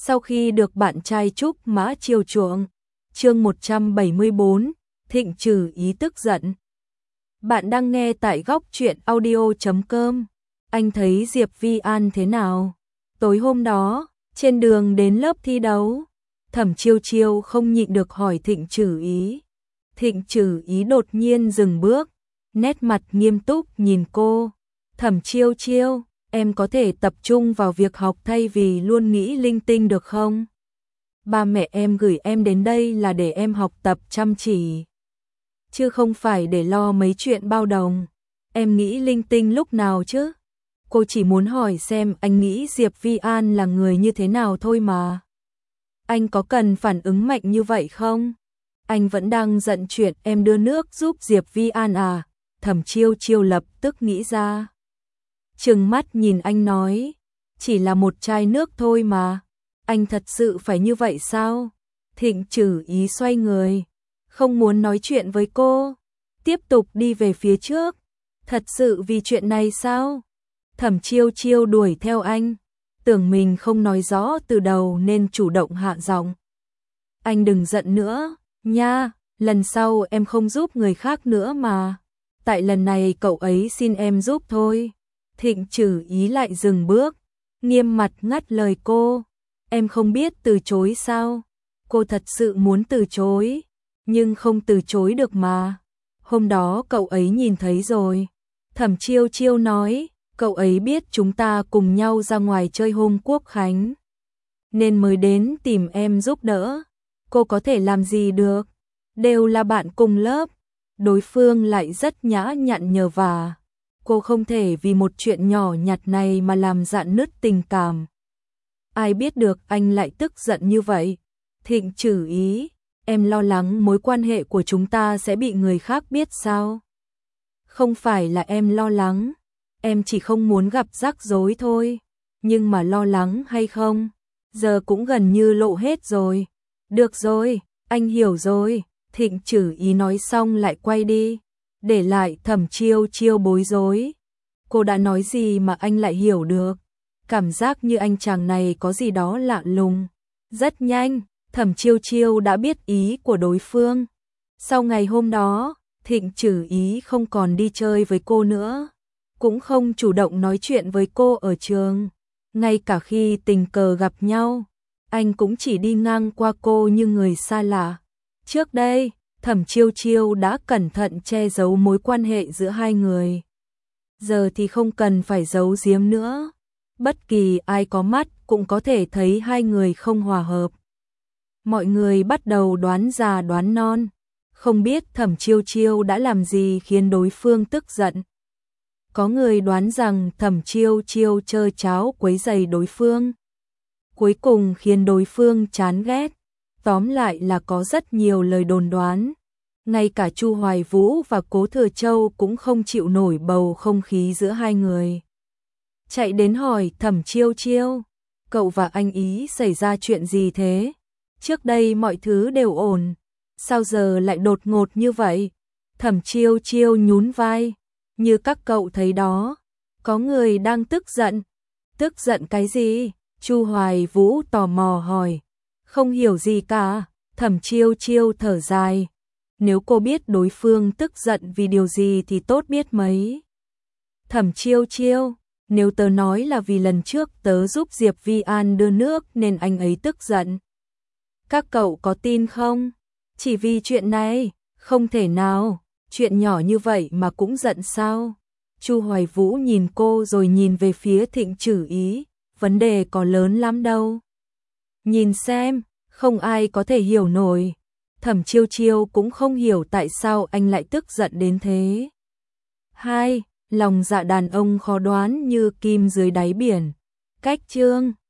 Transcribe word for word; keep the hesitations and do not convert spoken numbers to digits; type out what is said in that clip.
Sau khi được bạn trai Trúc Mã chiều chuộng, chương một trăm bảy mươi bốn, Thịnh Trử Ý tức giận. Bạn đang nghe tại góc truyện audio chấm com. Anh thấy Diệp Vi An thế nào? Tối hôm đó, trên đường đến lớp thi đấu, Thẩm Chiêu Chiêu không nhịn được hỏi Thịnh Trử Ý. Thịnh Trử Ý đột nhiên dừng bước, nét mặt nghiêm túc nhìn cô. Thẩm Chiêu Chiêu, em có thể tập trung vào việc học thay vì luôn nghĩ linh tinh được không? Ba mẹ em gửi em đến đây là để em học tập chăm chỉ, chứ không phải để lo mấy chuyện bao đồng. Em nghĩ linh tinh lúc nào chứ? Cô chỉ muốn hỏi xem anh nghĩ Diệp Vi An là người như thế nào thôi mà. Anh có cần phản ứng mạnh như vậy không? Anh vẫn đang giận chuyện em đưa nước giúp Diệp Vi An à? Thẩm Chiêu Chiêu lập tức nghĩ ra. Trừng mắt nhìn anh nói, chỉ là một chai nước thôi mà. Anh thật sự phải như vậy sao? Thịnh Trử Ý xoay người, không muốn nói chuyện với cô, tiếp tục đi về phía trước. Thật sự vì chuyện này sao? Thẩm Chiêu Chiêu đuổi theo anh, tưởng mình không nói rõ từ đầu nên chủ động hạ giọng. Anh đừng giận nữa, nha, lần sau em không giúp người khác nữa mà. Tại lần này cậu ấy xin em giúp thôi. Thịnh Trử Ý lại dừng bước, nghiêm mặt ngắt lời cô. Em không biết từ chối sao? Cô thật sự muốn từ chối, nhưng không từ chối được mà. Hôm đó cậu ấy nhìn thấy rồi. Thẩm Chiêu Chiêu nói, cậu ấy biết chúng ta cùng nhau ra ngoài chơi hôm Quốc Khánh, nên mới đến tìm em giúp đỡ. Cô có thể làm gì được? Đều là bạn cùng lớp. Đối phương lại rất nhã nhặn nhờ vả. Cô không thể vì một chuyện nhỏ nhặt này mà làm rạn nứt tình cảm. Ai biết được anh lại tức giận như vậy. Thịnh Trử Ý, em lo lắng mối quan hệ của chúng ta sẽ bị người khác biết sao? Không phải là em lo lắng, em chỉ không muốn gặp rắc rối thôi. Nhưng mà lo lắng hay không, giờ cũng gần như lộ hết rồi. Được rồi, anh hiểu rồi. Thịnh Trử Ý nói xong lại quay đi, để lại Thẩm Chiêu Chiêu bối rối. Cô đã nói gì mà anh lại hiểu được? Cảm giác như anh chàng này có gì đó lạ lùng. Rất nhanh, Thẩm Chiêu Chiêu đã biết ý của đối phương. Sau ngày hôm đó, Thịnh Trử Ý không còn đi chơi với cô nữa, cũng không chủ động nói chuyện với cô ở trường. Ngay cả khi tình cờ gặp nhau, anh cũng chỉ đi ngang qua cô như người xa lạ. Trước đây, Thẩm Chiêu Chiêu đã cẩn thận che giấu mối quan hệ giữa hai người. Giờ thì không cần phải giấu giếm nữa. Bất kỳ ai có mắt cũng có thể thấy hai người không hòa hợp. Mọi người bắt đầu đoán già đoán non, không biết Thẩm Chiêu Chiêu đã làm gì khiến đối phương tức giận. Có người đoán rằng Thẩm Chiêu Chiêu chơi cháo quấy rầy đối phương, cuối cùng khiến đối phương chán ghét. Tóm lại là có rất nhiều lời đồn đoán. Ngay cả Chu Hoài Vũ và Cố Thừa Châu cũng không chịu nổi bầu không khí giữa hai người. Chạy đến hỏi Thẩm Chiêu Chiêu, cậu và anh ý xảy ra chuyện gì thế? Trước đây mọi thứ đều ổn, sao giờ lại đột ngột như vậy? Thẩm Chiêu Chiêu nhún vai, như các cậu thấy đó, có người đang tức giận. Tức giận cái gì? Chu Hoài Vũ tò mò hỏi. Không hiểu gì cả. Thẩm Chiêu Chiêu thở dài. Nếu cô biết đối phương tức giận vì điều gì thì tốt biết mấy. Thẩm Chiêu Chiêu, nếu tớ nói là vì lần trước tớ giúp Diệp Vi An đưa nước nên anh ấy tức giận, các cậu có tin không? Chỉ vì chuyện này, không thể nào, chuyện nhỏ như vậy mà cũng giận sao? Chu Hoài Vũ nhìn cô rồi nhìn về phía Thịnh Trử Ý, vấn đề có lớn lắm đâu. Nhìn xem, không ai có thể hiểu nổi. Thẩm Chiêu Chiêu cũng không hiểu tại sao anh lại tức giận đến thế. Hai, lòng dạ đàn ông khó đoán như kim dưới đáy biển. Cách chương